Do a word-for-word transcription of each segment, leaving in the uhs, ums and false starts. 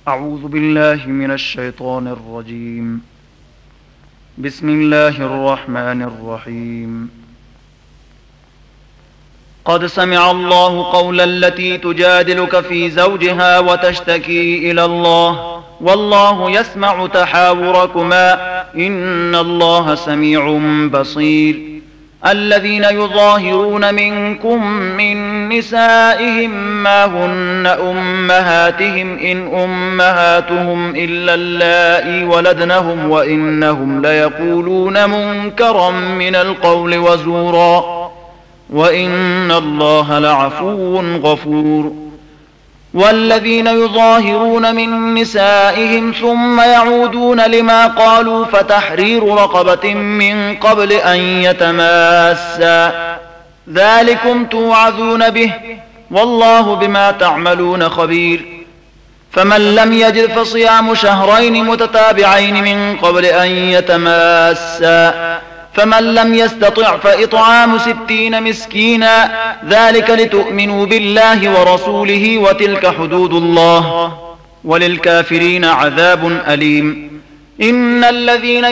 أعوذ بالله من الشيطان الرجيم. بسم الله الرحمن الرحيم. قد سمع الله قول التي تجادلك في زوجها وتشتكي إلى الله والله يسمع تحاوركما إن الله سميع بصير. الذين يظاهرون منكم من نسائهم ما هن أمهاتهم إن أمهاتهم إلا اللائي ولدنهم وإنهم ليقولون منكرا من القول وزورا وإن الله لعفو غفور. والذين يظاهرون من نسائهم ثم يعودون لما قالوا فتحرير رقبة من قبل أن يتماسا ذلكم توعظون به والله بما تعملون خبير. فمن لم يجد فصيام شهرين متتابعين من قبل أن يتماسا فمن لم يستطع فإطعام ستين مسكينا ذلك لتؤمنوا بالله ورسوله وتلك حدود الله وللكافرين عذاب أليم. إن الذين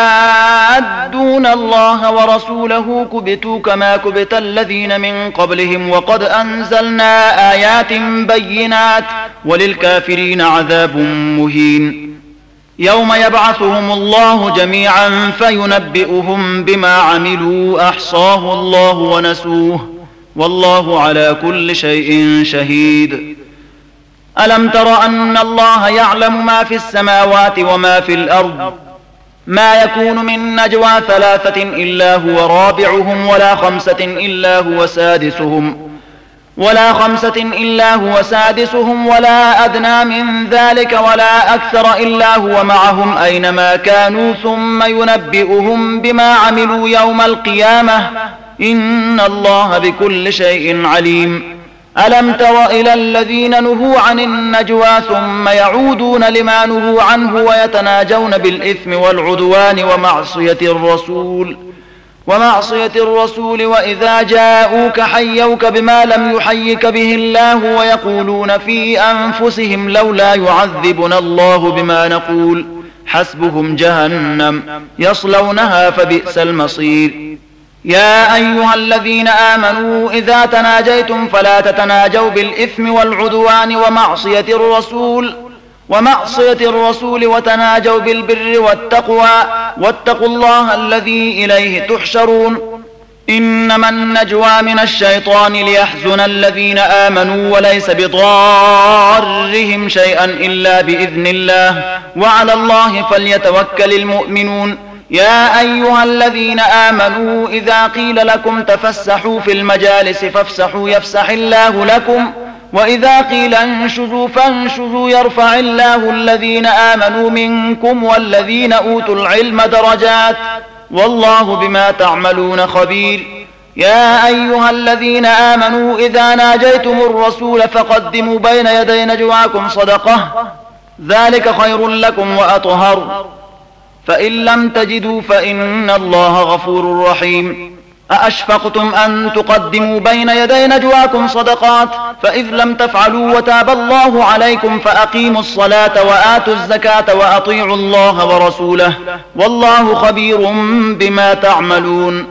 يحادون الله ورسوله كبتوا كما كبت الذين من قبلهم وقد أنزلنا آيات بينات وللكافرين عذاب مهين. يوم يبعثهم الله جميعا فينبئهم بما عملوا أحصاه الله ونسوه والله على كل شيء شهيد. ألم تر أن الله يعلم ما في السماوات وما في الأرض ما يكون من نجوى ثلاثة إلا هو رابعهم ولا خمسة إلا هو سادسهم ولا خمسة إلا هو سادسهم ولا أدنى من ذلك ولا أكثر إلا هو معهم أينما كانوا ثم ينبئهم بما عملوا يوم القيامة إن الله بكل شيء عليم. ألم تر إلى الذين نهوا عن النجوى ثم يعودون لما نهوا عنه ويتناجون بالإثم والعدوان ومعصية الرسول ومعصية الرسول وإذا جاءوك حيوك بما لم يحيك به الله ويقولون في أنفسهم لولا يعذبنا الله بما نقول حسبهم جهنم يصلونها فبئس المصير. يا أيها الذين آمنوا إذا تناجيتم فلا تتناجوا بالإثم والعدوان ومعصية الرسول ومعصية الرسول وتناجوا بالبر والتقوى واتقوا الله الذي إليه تحشرون. إنما النجوى من الشيطان ليحزن الذين آمنوا وليس بضارهم شيئا إلا بإذن الله وعلى الله فليتوكل المؤمنون. يا أيها الذين آمنوا إذا قيل لكم تفسحوا في المجالس فافسحوا يفسح الله لكم وإذا قيل انشزوا فانشزوا يرفع الله الذين آمنوا منكم والذين أوتوا العلم درجات والله بما تعملون خبير. يا أيها الذين آمنوا إذا ناجيتم الرسول فقدموا بين يدي نجواكم صدقة ذلك خير لكم وأطهر فإن لم تجدوا فإن الله غفور رحيم. أأشفقتم أن تقدموا بين يدي نجواكم صدقات فإذ لم تفعلوا وتاب الله عليكم فأقيموا الصلاة وآتوا الزكاة وأطيعوا الله ورسوله والله خبير بما تعملون.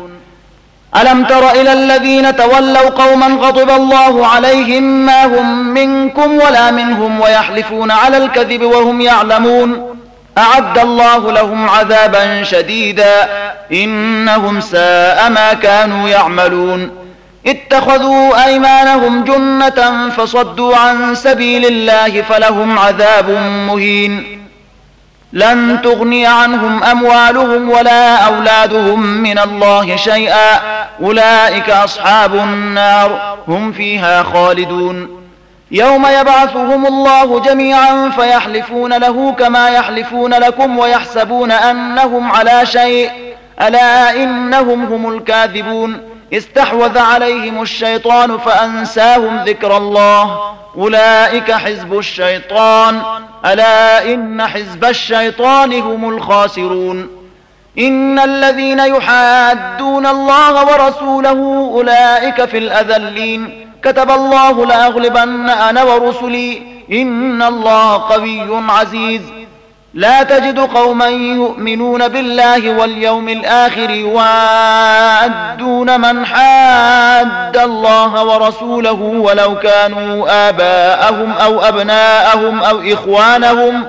ألم تر إلى الذين تولوا قوما غضب الله عليهم ما هم منكم ولا منهم ويحلفون على الكذب وهم يعلمون أعد الله لهم عذابا شديدا إنهم ساء ما كانوا يعملون. اتخذوا أيمانهم جنة فصدوا عن سبيل الله فلهم عذاب مهين. لن تغني عنهم أموالهم ولا أولادهم من الله شيئا أولئك أصحاب النار هم فيها خالدون. يوم يبعثهم الله جميعا فيحلفون له كما يحلفون لكم ويحسبون أنهم على شيء ألا إنهم هم الكاذبون. استحوذ عليهم الشيطان فأنساهم ذكر الله أولئك حزب الشيطان ألا إن حزب الشيطان هم الخاسرون. إن الذين يحادون الله ورسوله أولئك في الأذلين. كتب الله لأغلبن أنا ورسلي إن الله قوي عزيز. لا تجد قوما يؤمنون بالله واليوم الآخر يوادون من حاد الله ورسوله ولو كانوا آباءهم أو أبناءهم أو إخوانهم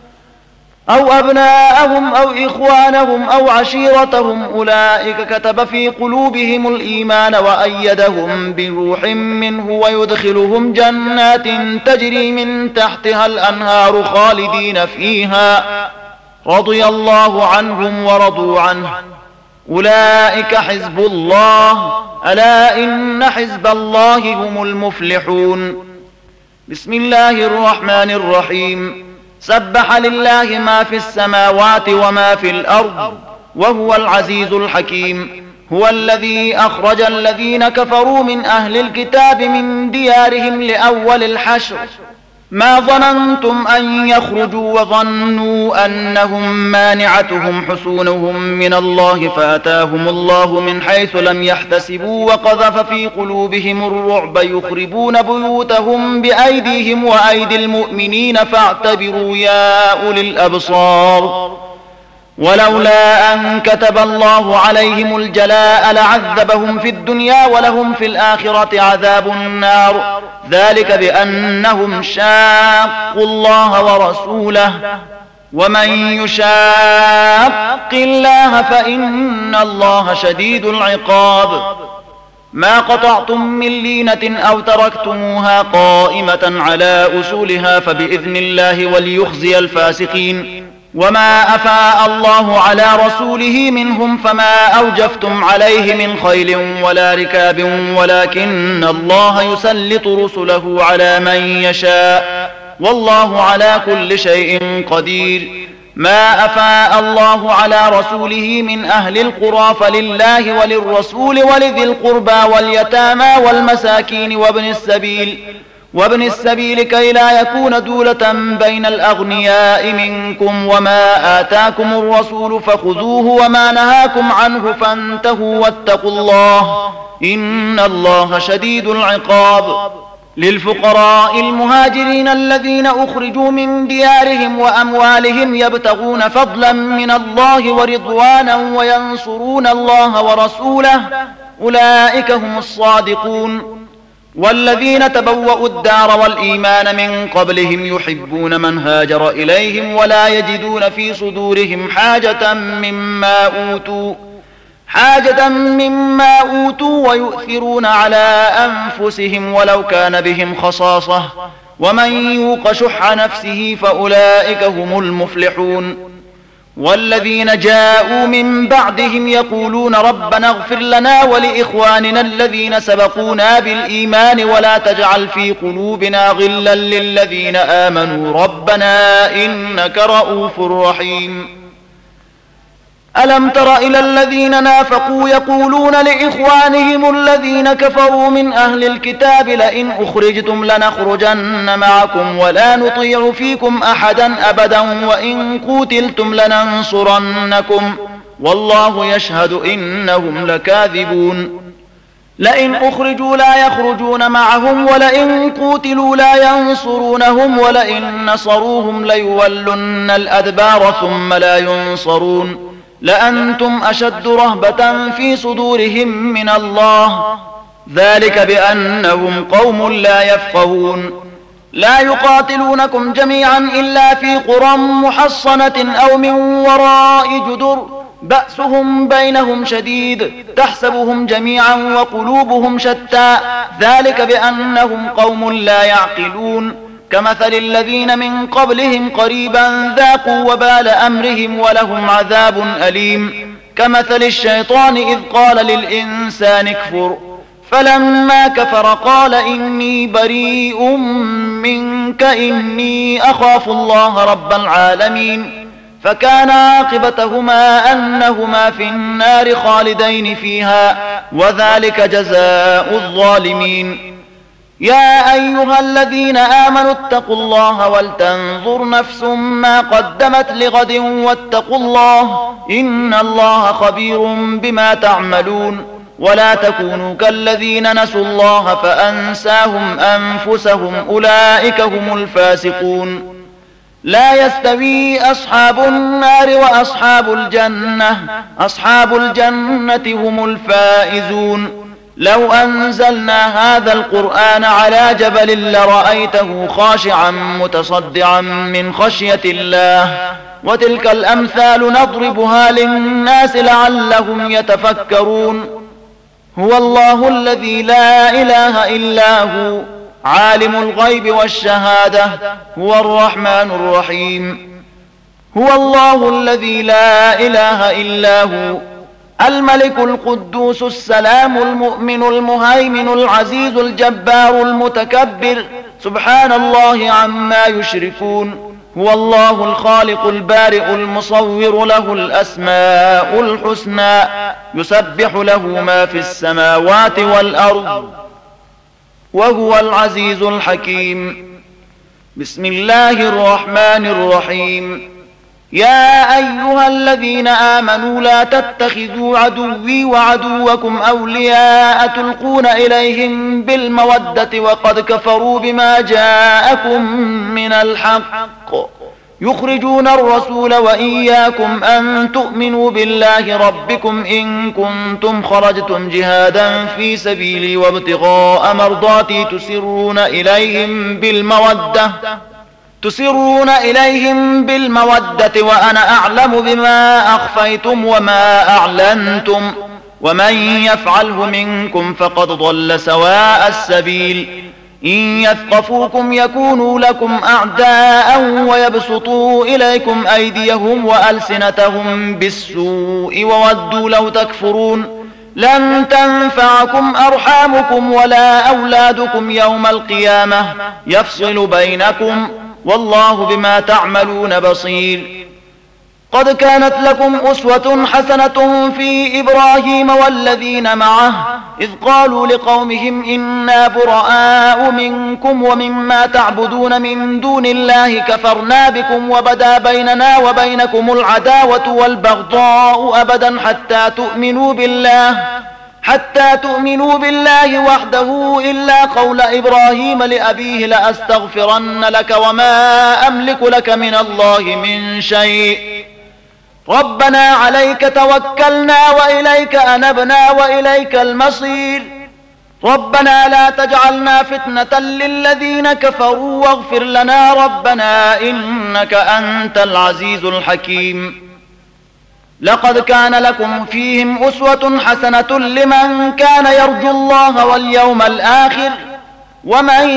أو أبناءهم أو إخوانهم أو عشيرتهم أولئك كتب في قلوبهم الإيمان وأيدهم بروح منه ويدخلهم جنات تجري من تحتها الأنهار خالدين فيها رضي الله عنهم ورضوا عنه أولئك حزب الله ألا إن حزب الله هم المفلحون. بسم الله الرحمن الرحيم. سبح لله ما في السماوات وما في الأرض وهو العزيز الحكيم. هو الذي أخرج الذين كفروا من أهل الكتاب من ديارهم لأول الحشر ما ظننتم أن يخرجوا وظنوا أنهم مانعتهم حصونهم من الله فأتاهم الله من حيث لم يحتسبوا وقذف في قلوبهم الرعب يخربون بيوتهم بأيديهم وأيدي المؤمنين فاعتبروا يا أولي الأبصار. ولولا أن كتب الله عليهم الجلاء لعذبهم في الدنيا ولهم في الآخرة عذاب النار ذلك بأنهم شاقوا الله ورسوله ومن يشاق الله فإن الله شديد العقاب. ما قطعتم من لينة أو تركتموها قائمة على أصولها فبإذن الله وليخزي الفاسقين. وما أفاء الله على رسوله منهم فما أوجفتم عليه من خيل ولا ركاب ولكن الله يسلط رسله على من يشاء والله على كل شيء قدير. ما أفاء الله على رسوله من أهل القرى فلله وللرسول ولذي القربى واليتامى والمساكين وابن السبيل وابن السبيل كي لا يكون دولة بين الأغنياء منكم. وما آتاكم الرسول فخذوه وما نهاكم عنه فانتهوا واتقوا الله إن الله شديد العقاب. للفقراء المهاجرين الذين أخرجوا من ديارهم وأموالهم يبتغون فضلا من الله ورضوانا وينصرون الله ورسوله أولئك هم الصادقون. والذين تبوأوا الدار والإيمان من قبلهم يحبون من هاجر إليهم ولا يجدون في صدورهم حاجة مما أوتوا حاجة مما أوتوا ويؤثرون على أنفسهم ولو كان بهم خصاصة ومن يوق شح نفسه فأولئك هم المفلحون. والذين جاءوا من بعدهم يقولون ربنا اغفر لنا ولإخواننا الذين سبقونا بالإيمان ولا تجعل في قلوبنا غلا للذين آمنوا ربنا إنك رؤوف رحيم. ألم تر إلى الذين نافقوا يقولون لإخوانهم الذين كفروا من أهل الكتاب لئن أخرجتم لنخرجن معكم ولا نطيع فيكم أحدا أبدا وإن قوتلتم لننصرنكم والله يشهد إنهم لكاذبون. لئن أخرجوا لا يخرجون معهم ولئن قوتلوا لا ينصرونهم ولئن نصروهم ليولن الأدبار ثم لا ينصرون لأنتم أشد رهبة في صدورهم من الله ذلك بأنهم قوم لا يفقهون. لا يقاتلونكم جميعا إلا في قرى محصنة أو من وراء جدر بأسهم بينهم شديد تحسبهم جميعا وقلوبهم شتى ذلك بأنهم قوم لا يعقلون. كمثل الذين من قبلهم قريبا ذاقوا وبال أمرهم ولهم عذاب أليم. كمثل الشيطان إذ قال للإنسان اكفر فلما كفر قال إني بريء منك إني أخاف الله رب العالمين. فكان عاقبتهما أنهما في النار خالدين فيها وذلك جزاء الظالمين. يا أيها الذين آمنوا اتقوا الله ولتنظر نفس ما قدمت لغد واتقوا الله إن الله خبير بما تعملون. ولا تكونوا كالذين نسوا الله فأنساهم أنفسهم أولئك هم الفاسقون. لا يستوي أصحاب النار وأصحاب الجنة أصحاب الجنة هم الفائزون. لو أنزلنا هذا القرآن على جبل لرأيته خاشعا متصدعا من خشية الله وتلك الأمثال نضربها للناس لعلهم يتفكرون. هو الله الذي لا إله إلا هو عالم الغيب والشهادة هو الرحمن الرحيم. هو الله الذي لا إله إلا هو الملك القدوس السلام المؤمن المهيمن العزيز الجبار المتكبر سبحان الله عما يشركون. هو الله الخالق البارئ المصور له الأسماء الحسنى يسبح له ما في السماوات والأرض وهو العزيز الحكيم. بسم الله الرحمن الرحيم. يا أيها الذين آمنوا لا تتخذوا عدوي وعدوكم أولياء تلقون إليهم بالمودة وقد كفروا بما جاءكم من الحق يخرجون الرسول وإياكم أن تؤمنوا بالله ربكم إن كنتم خرجتم جهادا في سبيلي وابتغاء مرضاتي تسرون إليهم بالمودة تسرون إليهم بالمودة وأنا أعلم بما أخفيتم وما أعلنتم ومن يفعله منكم فقد ضل سواء السبيل. إن يثقفوكم يكونوا لكم أعداء ويبسطوا إليكم أيديهم وألسنتهم بالسوء وودوا لو تكفرون. لن تنفعكم أرحامكم ولا أولادكم يوم القيامة يفصل بينكم والله بما تعملون بصير. قد كانت لكم أسوة حسنة في إبراهيم والذين معه إذ قالوا لقومهم إنا براء منكم ومما تعبدون من دون الله كفرنا بكم وبدا بيننا وبينكم العداوة والبغضاء أبدا حتى تؤمنوا بالله حتى تؤمنوا بالله وحده إلا قول إبراهيم لأبيه لأستغفرن لك وما أملك لك من الله من شيء ربنا عليك توكلنا وإليك أنبنا وإليك المصير. ربنا لا تجعلنا فتنة للذين كفروا واغفر لنا ربنا إنك أنت العزيز الحكيم. لقد كان لكم فيهم أسوة حسنة لمن كان يرجو الله واليوم الآخر ومن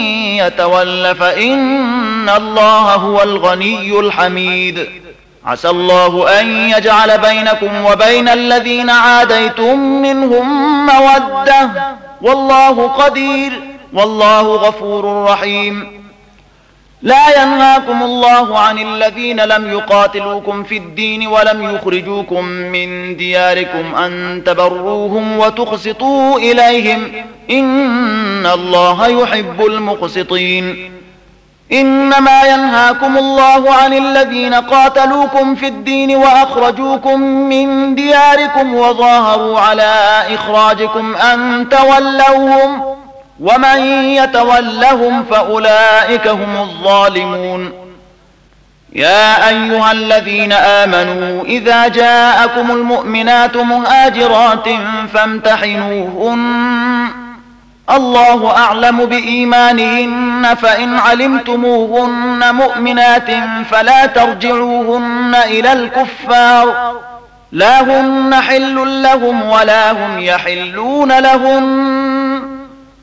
يتول فإن الله هو الغني الحميد. عسى الله أن يجعل بينكم وبين الذين عاديتم منهم مودة والله قدير والله غفور رحيم. لا ينهاكم الله عن الذين لم يقاتلوكم في الدين ولم يخرجوكم من دياركم أن تبروهم وتقسطوا إليهم إن الله يحب المقسطين. إنما ينهاكم الله عن الذين قاتلوكم في الدين وأخرجوكم من دياركم وظاهروا على إخراجكم أن تولوهم ومن يتولهم فأولئك هم الظالمون. يا أيها الذين آمنوا إذا جاءكم المؤمنات مهاجرات فامتحنوهن الله أعلم بإيمانهن فإن علمتموهن مؤمنات فلا ترجعوهن إلى الكفار لا هن حل لهم ولا هم يحلون لهم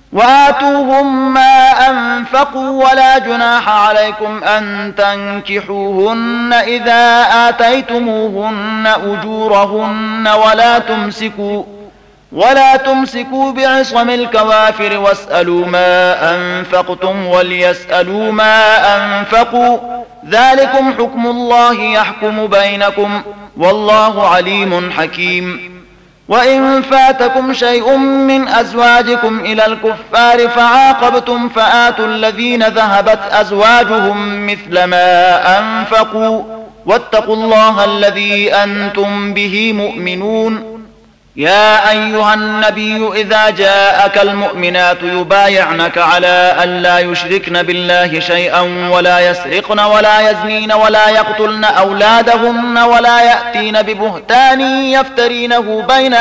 وآتوهم ما أنفقوا ولا جناح عليكم أن تنكحوهن إذا آتيتموهن أجورهن ولا تمسكوا ولا تمسكوا بعصم الكوافر واسألوا ما أنفقتم وليسألوا ما أنفقوا ذلكم حكم الله يحكم بينكم والله عليم حكيم. وإن فاتكم شيء من أزواجكم إلى الكفار فعاقبتم فآتوا الذين ذهبت أزواجهم مثل ما أنفقوا واتقوا الله الذي أنتم به مؤمنون. يا أيها النبي إذا جاءك المؤمنات يبايعنك على أن لا يشركن بالله شيئا ولا يسرقن ولا يزنين ولا يقتلن أولادهن ولا يأتين ببهتان يفترينه بين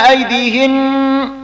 أيديهن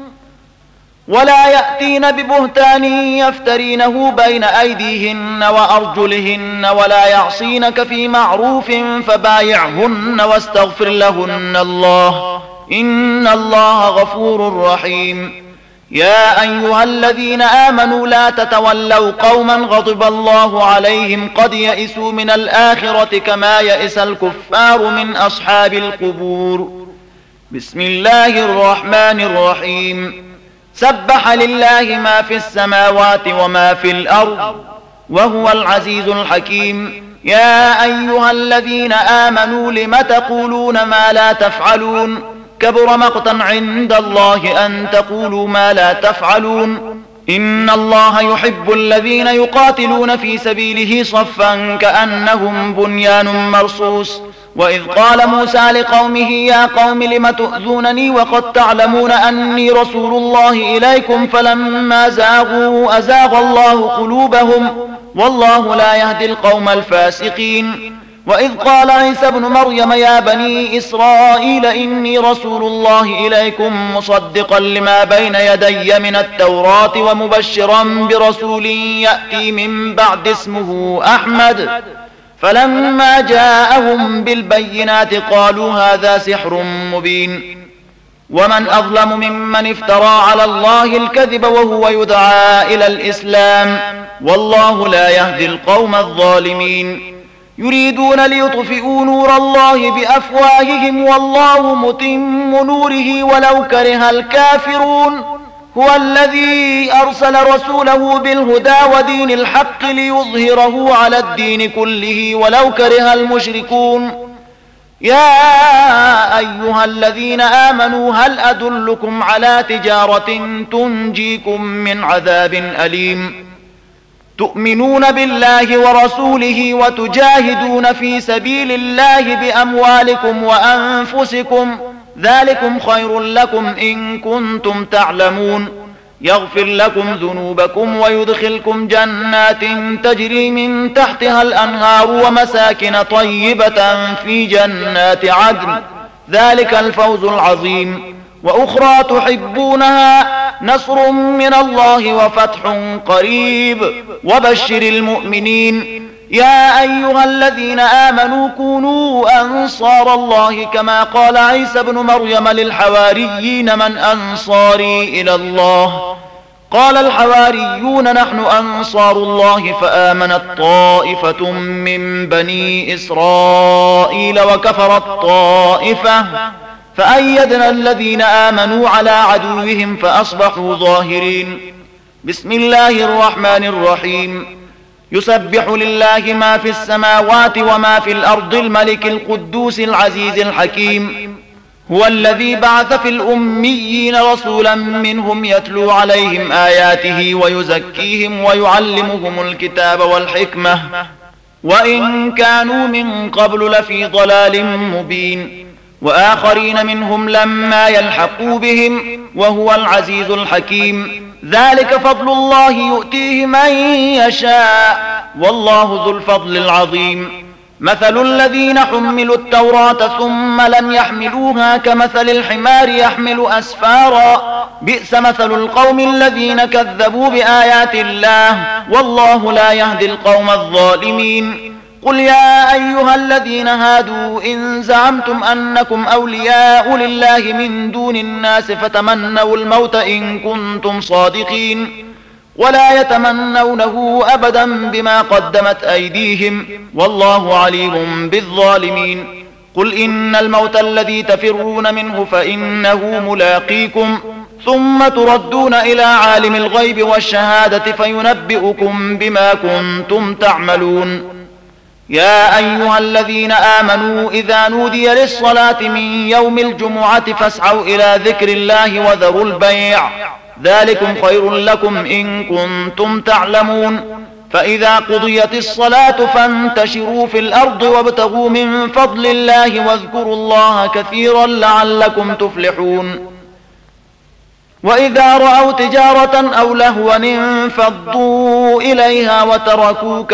ولا يأتين ببهتان يفترينه بين أيديهن وأرجلهن ولا يعصينك في معروف فبايعهن واستغفر لهن الله إن الله غفور رحيم. يا أيها الذين آمنوا لا تتولوا قوما غضب الله عليهم قد يئسوا من الآخرة كما يئس الكفار من أصحاب القبور. بسم الله الرحمن الرحيم. سبح لله ما في السماوات وما في الأرض وهو العزيز الحكيم. يا أيها الذين آمنوا لم تقولون ما لا تفعلون كبر مقتا عند الله أن تقولوا ما لا تفعلون. إن الله يحب الذين يقاتلون في سبيله صفا كأنهم بنيان مرصوص. وإذ قال موسى لقومه يا قوم لم تؤذونني وقد تعلمون أني رسول الله إليكم فلما زاغوا أزاغ الله قلوبهم والله لا يهدي القوم الفاسقين. وإذ قال عيسى ابن مريم يا بني إسرائيل إني رسول الله إليكم مصدقا لما بين يدي من التوراة ومبشرا برسول يأتي من بعد اسمه أحمد. فلما جاءهم بالبينات قالوا هذا سحر مبين. ومن أظلم ممن افترى على الله الكذب وهو يدعى إلى الإسلام والله لا يهدي القوم الظالمين. يريدون ليطفئوا نور الله بأفواههم والله متم نوره ولو كره الكافرون. هو الذي أرسل رسوله بالهدى ودين الحق ليظهره على الدين كله ولو كره المشركون. يا أيها الذين آمنوا هل أدلكم على تجارة تنجيكم من عذاب أليم تؤمنون بالله ورسوله وتجاهدون في سبيل الله بأموالكم وأنفسكم ذلكم خير لكم إن كنتم تعلمون. يغفر لكم ذنوبكم ويدخلكم جنات تجري من تحتها الأنهار ومساكن طيبة في جنات عدن ذلك الفوز العظيم. وأخرى تحبونها نصر من الله وفتح قريب وبشر المؤمنين. يا أيها الذين آمنوا كونوا أنصار الله كما قال عيسى ابن مريم للحواريين من أنصاري إلى الله قال الحواريون نحن أنصار الله فآمنت طائفة من بني إسرائيل وكفرت طائفة فأيدنا الذين آمنوا على عدوهم فأصبحوا ظاهرين. بسم الله الرحمن الرحيم. يسبح لله ما في السماوات وما في الأرض الملك القدوس العزيز الحكيم. هو الذي بعث في الأميين رسولا منهم يتلو عليهم آياته ويزكيهم ويعلمهم الكتاب والحكمة وإن كانوا من قبل لفي ضلال مبين. وآخرين منهم لما يلحقوا بهم وهو العزيز الحكيم. ذلك فضل الله يؤتيه من يشاء والله ذو الفضل العظيم. مثل الذين حملوا التوراة ثم لم يحملوها كمثل الحمار يحمل أسفارا بئس مثل القوم الذين كذبوا بآيات الله والله لا يهدي القوم الظالمين. قل يا أيها الذين هادوا إن زعمتم أنكم أولياء لله من دون الناس فتمنوا الموت إن كنتم صادقين ولا يتمنونه أبدا بما قدمت أيديهم والله عليم بالظالمين. قل إن الموت الذي تفرون منه فإنه ملاقيكم ثم تردون إلى عالم الغيب والشهادة فينبئكم بما كنتم تعملون. يا أيها الذين آمنوا إذا نودي للصلاة من يوم الجمعة فاسعوا إلى ذكر الله وذروا البيع ذلكم خير لكم إن كنتم تعلمون. فإذا قضيت الصلاة فانتشروا في الأرض وابتغوا من فضل الله واذكروا الله كثيرا لعلكم تفلحون. وإذا رأوا تجارة أو لهوا انفضوا إليها وتركوك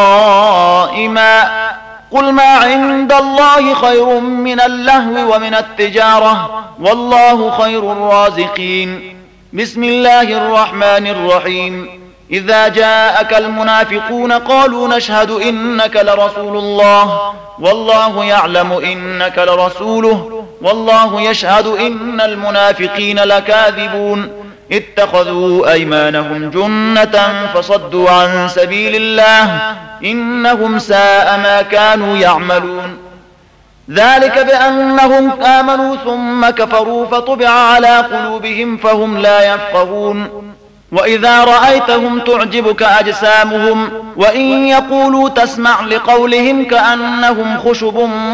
قائما قل ما عند الله خير من اللهو ومن التجارة والله خير الرازقين. بسم الله الرحمن الرحيم. إذا جاءك المنافقون قالوا نشهد إنك لرسول الله والله يعلم إنك لرسوله والله يشهد إن المنافقين لكاذبون اتخذوا أيمانهم جنة فصدوا عن سبيل الله إنهم ساء ما كانوا يعملون. ذلك بأنهم آمنوا ثم كفروا فطبع على قلوبهم فهم لا يفقهون. وإذا رأيتهم تعجبك أجسامهم وإن يقولوا تسمع لقولهم كأنهم خشب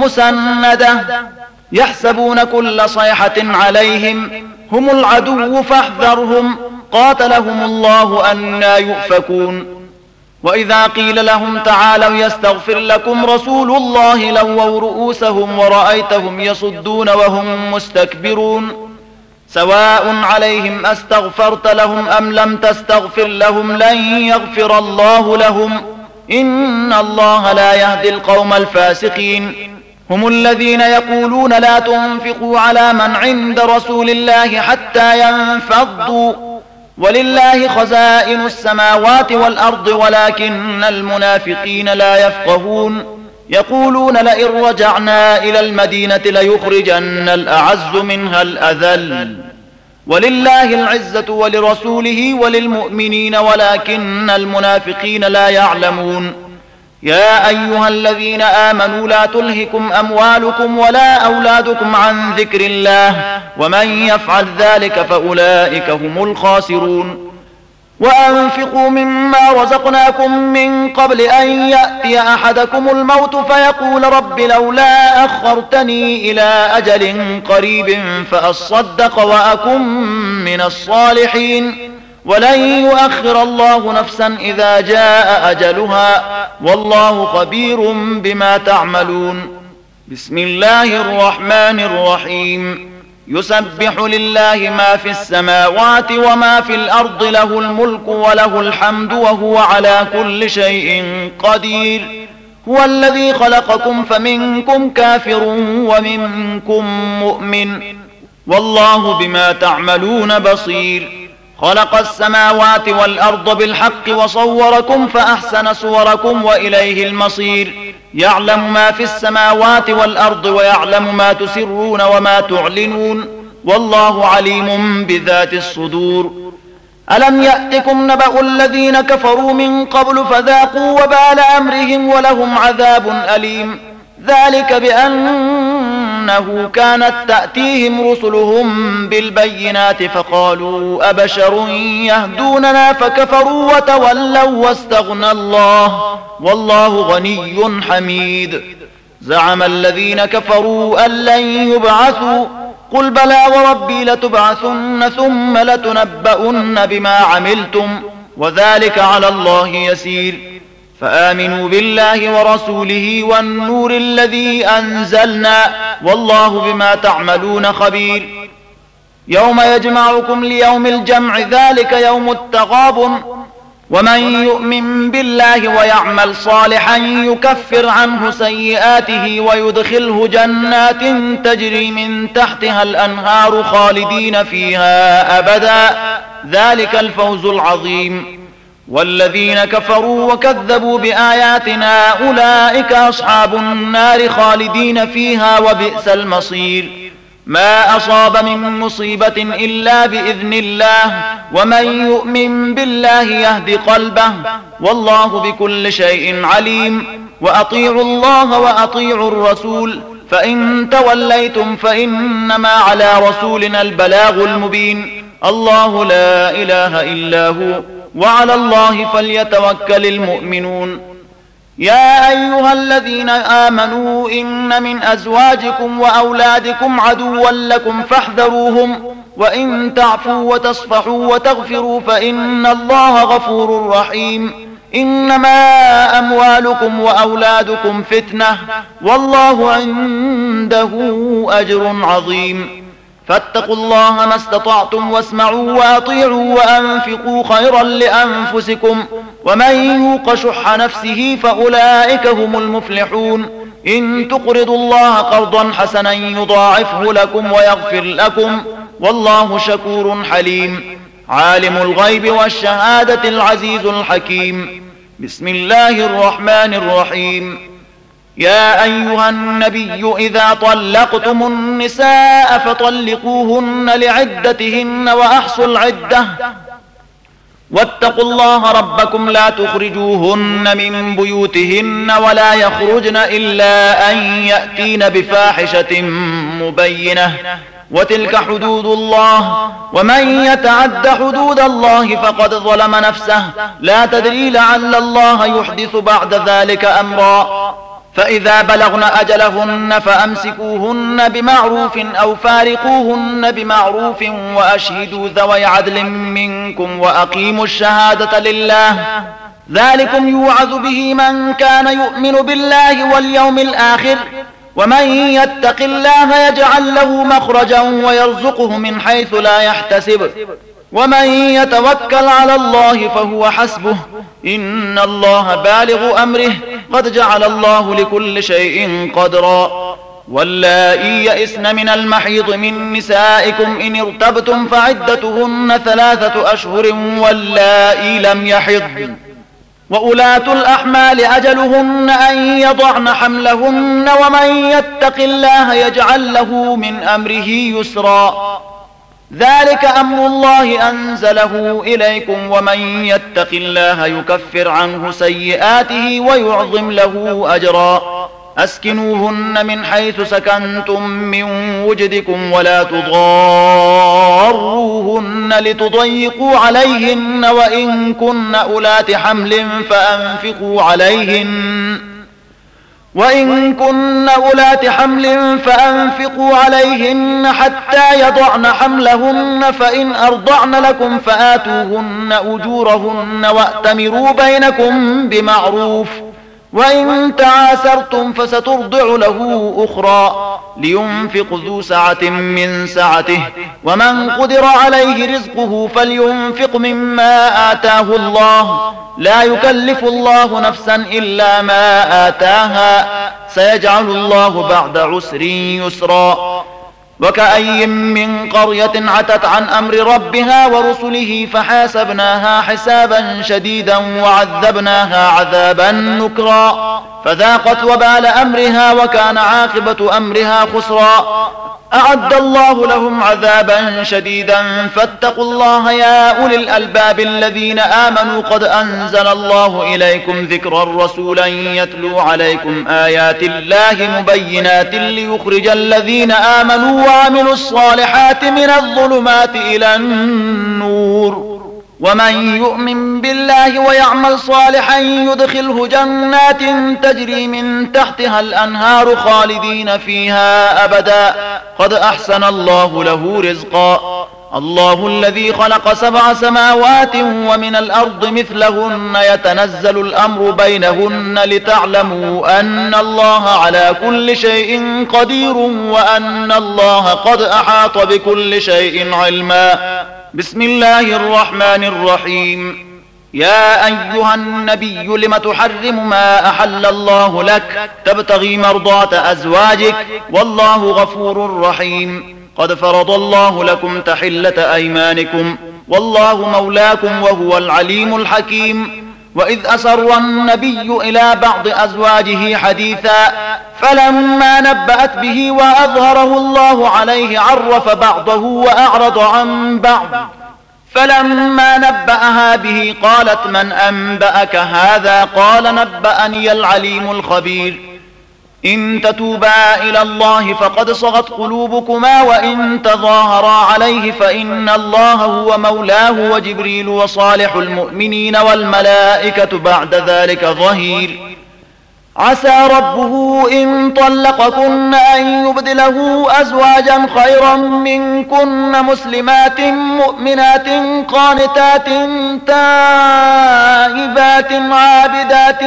مسندة يحسبون كل صيحة عليهم هم العدو فاحذرهم قاتلهم الله أنى يؤفكون. وإذا قيل لهم تعالوا يستغفر لكم رسول الله لووا رؤوسهم ورأيتهم يصدون وهم مستكبرون. سواء عليهم أستغفرت لهم أم لم تستغفر لهم لن يغفر الله لهم إن الله لا يهدي القوم الفاسقين. هم الذين يقولون لا تنفقوا على من عند رسول الله حتى ينفضوا ولله خزائن السماوات والأرض ولكن المنافقين لا يفقهون. يقولون لئن رجعنا إلى المدينة ليخرجن الأعز منها الأذل ولله العزة ولرسوله وللمؤمنين ولكن المنافقين لا يعلمون. يا أيها الذين آمنوا لا تلهكم أموالكم ولا أولادكم عن ذكر الله ومن يفعل ذلك فأولئك هم الخاسرون. وأنفقوا مما رزقناكم من قبل أن يأتي أحدكم الموت فيقول رب لولا أخرتني إلى أجل قريب فأصدق وأكن من الصالحين ولن يؤخر الله نفسا إذا جاء أجلها والله خبير بما تعملون. بسم الله الرحمن الرحيم. يسبح لله ما في السماوات وما في الأرض له الملك وله الحمد وهو على كل شيء قدير. هو الذي خلقكم فمنكم كافر ومنكم مؤمن والله بما تعملون بصير. خلق السماوات والأرض بالحق وصوركم فأحسن صوركم وإليه المصير. يعلم ما في السماوات والأرض ويعلم ما تسرون وما تعلنون والله عليم بذات الصدور. ألم يأتكم نبأ الذين كفروا من قبل فذاقوا وبال أمرهم ولهم عذاب أليم. ذلك بأنه كانت تأتيهم رسلهم بالبينات فقالوا أبشر يهدوننا فكفروا وتولوا واستغنى الله والله غني حميد. زعم الذين كفروا أن لن يبعثوا قل بلى وربي لتبعثن ثم لتنبؤن بما عملتم وذلك على الله يسير. فآمنوا بالله ورسوله والنور الذي أنزلنا والله بما تعملون خبير. يوم يجمعكم ليوم الجمع ذلك يوم التغابن ومن يؤمن بالله ويعمل صالحا يكفر عنه سيئاته ويدخله جنات تجري من تحتها الأنهار خالدين فيها أبدا ذلك الفوز العظيم. والذين كفروا وكذبوا بآياتنا أولئك أصحاب النار خالدين فيها وبئس المصير. ما أصاب من مصيبة إلا بإذن الله ومن يؤمن بالله يهد قلبه والله بكل شيء عليم. وأطيعوا الله وأطيعوا الرسول فإن توليتم فإنما على رسولنا البلاغ المبين. الله لا إله إلا هو وعلى الله فليتوكل المؤمنون. يا أيها الذين آمنوا إن من أزواجكم وأولادكم عدوا لكم فاحذروهم وإن تعفوا وتصفحوا وتغفروا فإن الله غفور رحيم. إنما أموالكم وأولادكم فتنة والله عنده أجر عظيم. فاتقوا الله ما استطعتم واسمعوا وأطيعوا وأنفقوا خيرا لأنفسكم ومن يوق شح نفسه فأولئك هم المفلحون إن تقرضوا الله قرضا حسنا يضاعفه لكم ويغفر لكم والله شكور حليم عالم الغيب والشهادة العزيز الحكيم بسم الله الرحمن الرحيم يا أيها النبي إذا طلقتم النساء فطلقوهن لعدتهن وأحصوا العدة واتقوا الله ربكم لا تخرجوهن من بيوتهن ولا يخرجن إلا أن يأتين بفاحشة مبينة وتلك حدود الله ومن يتعد حدود الله فقد ظلم نفسه لا تدري لعل الله يحدث بعد ذلك أمرا فإذا بلغن أجلهن فأمسكوهن بمعروف أو فارقوهن بمعروف وأشهدوا ذوي عدل منكم وأقيموا الشهادة لله ذلكم يوعظ به من كان يؤمن بالله واليوم الآخر ومن يتق الله يجعل له مخرجا ويرزقه من حيث لا يحتسب ومن يتوكل على الله فهو حسبه إن الله بالغ أمره قد جعل الله لكل شيء قدرا واللائي يئسن من المحيض من نسائكم إن ارتبتم فعدتهن ثلاثة أشهر واللائي لم يحضن وأولاة الأحمال أجلهن أن يضعن حملهن ومن يتق الله يجعل له من أمره يسرا ذلك أمر الله أنزله إليكم ومن يتق الله يكفر عنه سيئاته ويعظم له أجرا أسكنوهن من حيث سكنتم من وجدكم ولا تضاروهن لتضيقوا عليهن وإن كن أولات حمل فأنفقوا عليهن وإن كن أولات حمل فأنفقوا عليهن حتى يضعن حملهن فإن أرضعن لكم فآتوهن أجورهن وأتمروا بينكم بمعروف وإن تعاسرتم فسترضع له أخرى لينفق ذو سعة من سعته ومن قدر عليه رزقه فلينفق مما آتاه الله لا يكلف الله نفسا إلا ما آتاها سيجعل الله بعد عسر يسرا وكأي من قرية عتت عن أمر ربها ورسله فحاسبناها حسابا شديدا وعذبناها عذابا نكرا فذاقت وبال أمرها وكان عاقبة أمرها خسرا أعد الله لهم عذابا شديدا فاتقوا الله يا أولي الألباب الذين آمنوا قد أنزل الله إليكم ذكرا رسولا يتلو عليكم آيات الله مبينات ليخرج الذين آمنوا وعملوا الصالحات من الظلمات إلى النور ومن يؤمن بالله ويعمل صالحا يدخله جنات تجري من تحتها الأنهار خالدين فيها أبدا قد أحسن الله له رزقا الله الذي خلق سبع سماوات ومن الأرض مثلهن يتنزل الأمر بينهن لتعلموا أن الله على كل شيء قدير وأن الله قد أحاط بكل شيء علما بسم الله الرحمن الرحيم يا أيها النبي لم تحرم ما أحل الله لك تبتغي مرضات أزواجك والله غفور رحيم قد فرض الله لكم تحلة أيمانكم والله مولاكم وهو العليم الحكيم وإذ أسر النبي إلى بعض أزواجه حديثا فلما نبأت به وأظهره الله عليه عرف بعضه وأعرض عن بعض فلما نبأها به قالت من أنبأك هذا قال نبأني العليم الخبير إن تتوبا إلى الله فقد صغت قلوبكما وإن تظاهرا عليه فإن الله هو مولاه وجبريل وصالح المؤمنين والملائكة بعد ذلك ظهير عسى ربه إن طلقكن أن يبدله أزواجا خيرا منكن مسلمات مؤمنات قانتات تائبات عابدات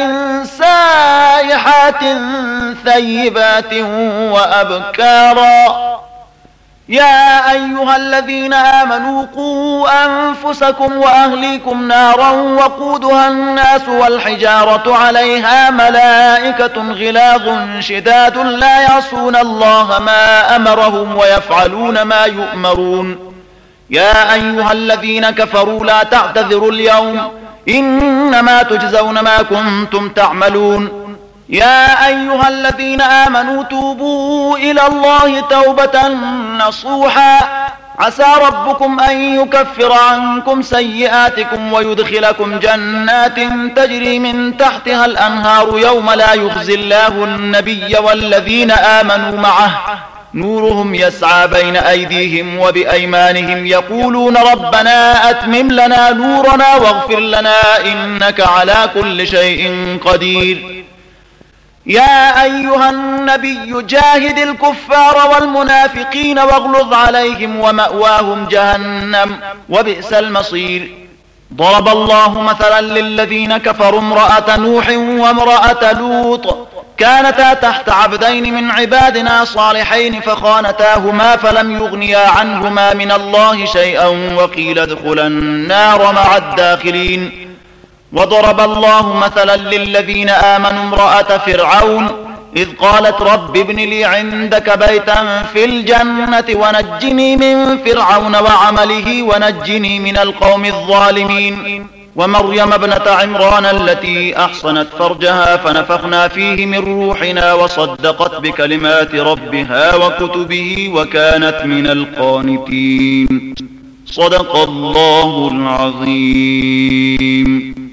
سائحات ثيبات وأبكارا يا أيها الذين آمنوا قوا أنفسكم وأهليكم نارا وقودها الناس والحجارة عليها ملائكة غلاظ شداد لا يعصون الله ما أمرهم ويفعلون ما يؤمرون يا أيها الذين كفروا لا تعتذروا اليوم إنما تجزون ما كنتم تعملون يا أيها الذين آمنوا توبوا إلى الله توبة نصوحا عسى ربكم أن يكفر عنكم سيئاتكم ويدخلكم جنات تجري من تحتها الأنهار يوم لا يخزي الله النبي والذين آمنوا معه نورهم يسعى بين أيديهم وبأيمانهم يقولون ربنا أتمم لنا نورنا واغفر لنا إنك على كل شيء قدير يا أيها النبي جاهد الكفار والمنافقين واغلظ عليهم ومأواهم جهنم وبئس المصير ضرب الله مثلا للذين كفروا امرأة نوح وامرأة لوط كانتا تحت عبدين من عبادنا صالحين فخانتاهما فلم يغنيا عنهما من الله شيئا وقيل ادخلا النار مع الداخلين وضرب الله مثلا للذين آمنوا امرأة فرعون إذ قالت رب ابن لي عندك بيتا في الجنة ونجني من فرعون وعمله ونجني من القوم الظالمين ومريم ابنة عمران التي أحصنت فرجها فنفخنا فيه من روحنا وصدقت بكلمات ربها وكتبه وكانت من القانتين صدق الله العظيم.